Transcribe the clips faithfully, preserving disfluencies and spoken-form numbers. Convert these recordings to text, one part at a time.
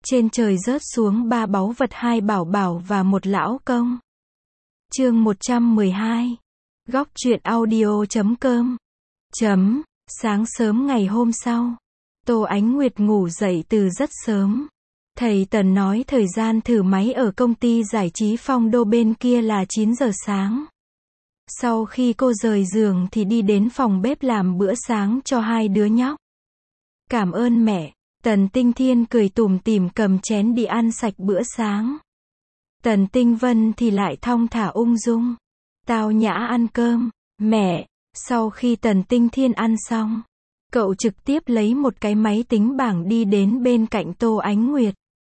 Trên trời rớt xuống ba báu vật, hai bảo bảo và một lão công. Chương một trăm mười hai. Góc truyện audio chấm com. Chấm. Sáng sớm ngày hôm sau, Tô Ánh Nguyệt ngủ dậy từ rất sớm. Thầy Tần nói thời gian thử máy ở công ty giải trí Phong Đô bên kia là chín giờ sáng. Sau khi cô rời giường thì đi đến phòng bếp làm bữa sáng cho hai đứa nhóc. Cảm ơn mẹ. Tần Tinh Thiên cười tủm tỉm cầm chén đi ăn sạch bữa sáng. Tần Tinh Vân thì lại thong thả ung dung, tao nhã ăn cơm. Mẹ. Sau khi Tần Tinh Thiên ăn xong, cậu trực tiếp lấy một cái máy tính bảng đi đến bên cạnh Tô Ánh Nguyệt.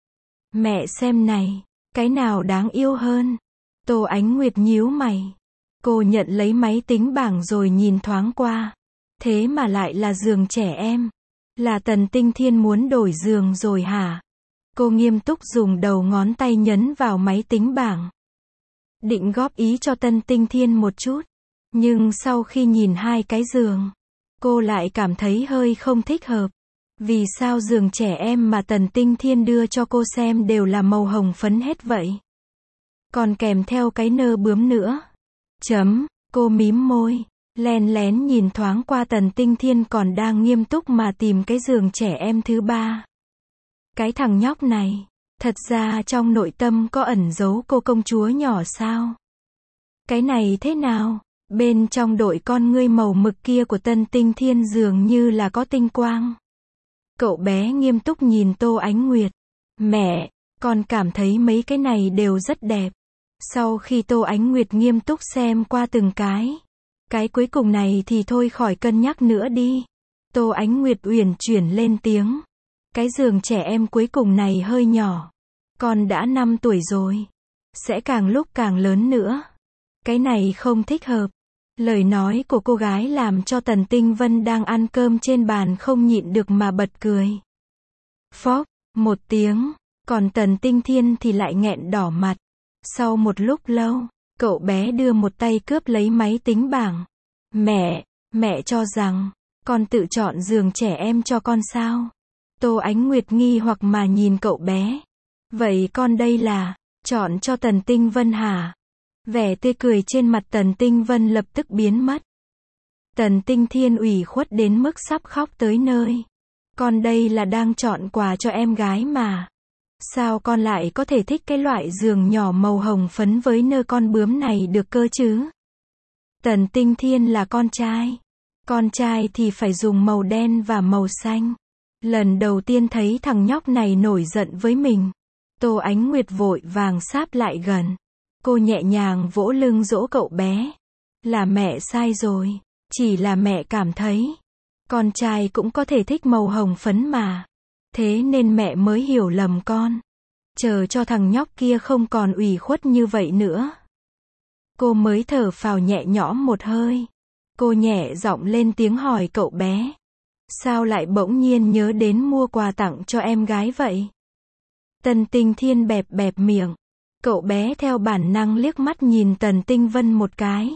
Mẹ xem này, cái nào đáng yêu hơn? Tô Ánh Nguyệt nhíu mày. Cô nhận lấy máy tính bảng rồi nhìn thoáng qua. Thế mà lại là giường trẻ em. Là Tần Tinh Thiên muốn đổi giường rồi hả? Cô nghiêm túc dùng đầu ngón tay nhấn vào máy tính bảng. Định góp ý cho Tần Tinh Thiên một chút. Nhưng sau khi nhìn hai cái giường, cô lại cảm thấy hơi không thích hợp. Vì sao giường trẻ em mà Tần Tinh Thiên đưa cho cô xem đều là màu hồng phấn hết vậy? Còn kèm theo cái nơ bướm nữa. Chấm, cô mím môi, len lén nhìn thoáng qua Tần Tinh Thiên còn đang nghiêm túc mà tìm cái giường trẻ em thứ ba. Cái thằng nhóc này, thật ra trong nội tâm có ẩn giấu cô công chúa nhỏ sao? Cái này thế nào? Bên trong đội con ngươi màu mực kia của Tần Tinh Thiên dường như là có tinh quang. Cậu bé nghiêm túc nhìn Tô Ánh Nguyệt. Mẹ, con cảm thấy mấy cái này đều rất đẹp. Sau khi Tô Ánh Nguyệt nghiêm túc xem qua từng cái, cái cuối cùng này thì thôi khỏi cân nhắc nữa đi. Tô Ánh Nguyệt uyển chuyển lên tiếng. Cái giường trẻ em cuối cùng này hơi nhỏ. Con đã năm tuổi rồi. Sẽ càng lúc càng lớn nữa. Cái này không thích hợp. Lời nói của cô gái làm cho Tần Tinh Vân đang ăn cơm trên bàn không nhịn được mà bật cười. Phốc, một tiếng, còn Tần Tinh Thiên thì lại nghẹn đỏ mặt. Sau một lúc lâu, cậu bé đưa một tay cướp lấy máy tính bảng. Mẹ, mẹ cho rằng, con tự chọn giường trẻ em cho con sao? Tô Ánh Nguyệt nghi hoặc mà nhìn cậu bé. Vậy con đây là, chọn cho Tần Tinh Vân hả? Vẻ tươi cười trên mặt Tần Tinh Vân lập tức biến mất. Tần Tinh Thiên ủy khuất đến mức sắp khóc tới nơi. Con đây là đang chọn quà cho em gái mà. Sao con lại có thể thích cái loại giường nhỏ màu hồng phấn với nơ con bướm này được cơ chứ? Tần Tinh Thiên là con trai. Con trai thì phải dùng màu đen và màu xanh. Lần đầu tiên thấy thằng nhóc này nổi giận với mình, Tô Ánh Nguyệt vội vàng sáp lại gần. Cô nhẹ nhàng vỗ lưng dỗ cậu bé. Là mẹ sai rồi. Chỉ là mẹ cảm thấy con trai cũng có thể thích màu hồng phấn mà. Thế nên mẹ mới hiểu lầm con. Chờ cho thằng nhóc kia không còn ủy khuất như vậy nữa, cô mới thở phào nhẹ nhõm một hơi. Cô nhẹ giọng lên tiếng hỏi cậu bé. Sao lại bỗng nhiên nhớ đến mua quà tặng cho em gái vậy? Tần Tinh Thiên bẹp bẹp miệng. Cậu bé theo bản năng liếc mắt nhìn Tần Tinh Vân một cái.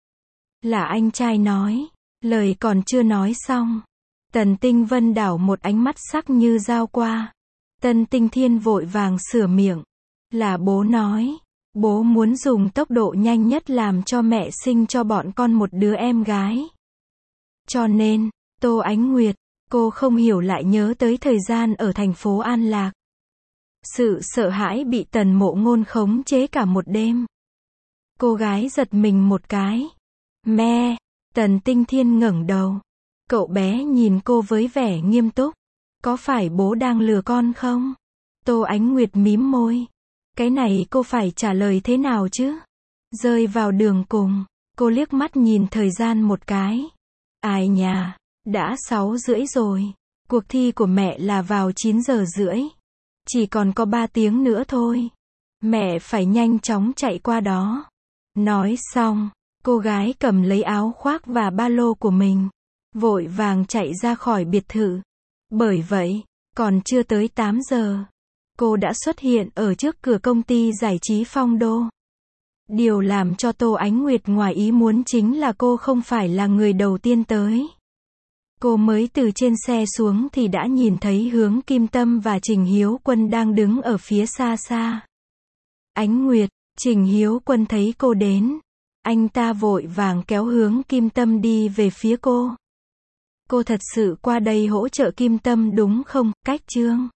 Là anh trai nói. Lời còn chưa nói xong, Tần Tinh Vân đảo một ánh mắt sắc như dao qua. Tần Tinh Thiên vội vàng sửa miệng. Là bố nói. Bố muốn dùng tốc độ nhanh nhất làm cho mẹ sinh cho bọn con một đứa em gái. Cho nên, Tô Ánh Nguyệt, cô không hiểu lại nhớ tới thời gian ở thành phố An Lạc. Sự sợ hãi bị Tần Mộ Ngôn khống chế cả một đêm. Cô gái giật mình một cái. Mẹ, Tần Tinh Thiên ngẩng đầu. Cậu bé nhìn cô với vẻ nghiêm túc. Có phải bố đang lừa con không? Tô Ánh Nguyệt mím môi. Cái này cô phải trả lời thế nào chứ? Rơi vào đường cùng, cô liếc mắt nhìn thời gian một cái. Ai nhà, đã sáu rưỡi rồi. Cuộc thi của mẹ là vào chín giờ rưỡi. Chỉ còn có ba tiếng nữa thôi. Mẹ phải nhanh chóng chạy qua đó. Nói xong, cô gái cầm lấy áo khoác và ba lô của mình, vội vàng chạy ra khỏi biệt thự. Bởi vậy, còn chưa tới tám giờ, cô đã xuất hiện ở trước cửa công ty giải trí Phong Đô. Điều làm cho Tô Ánh Nguyệt ngoài ý muốn chính là cô không phải là người đầu tiên tới. Cô mới từ trên xe xuống thì đã nhìn thấy Hướng Kim Tâm và Trình Hiếu Quân đang đứng ở phía xa xa. Ánh Nguyệt, Trình Hiếu Quân thấy cô đến. Anh ta vội vàng kéo Hướng Kim Tâm đi về phía cô. Cô thật sự qua đây hỗ trợ Kim Tâm đúng không, Cách Trương?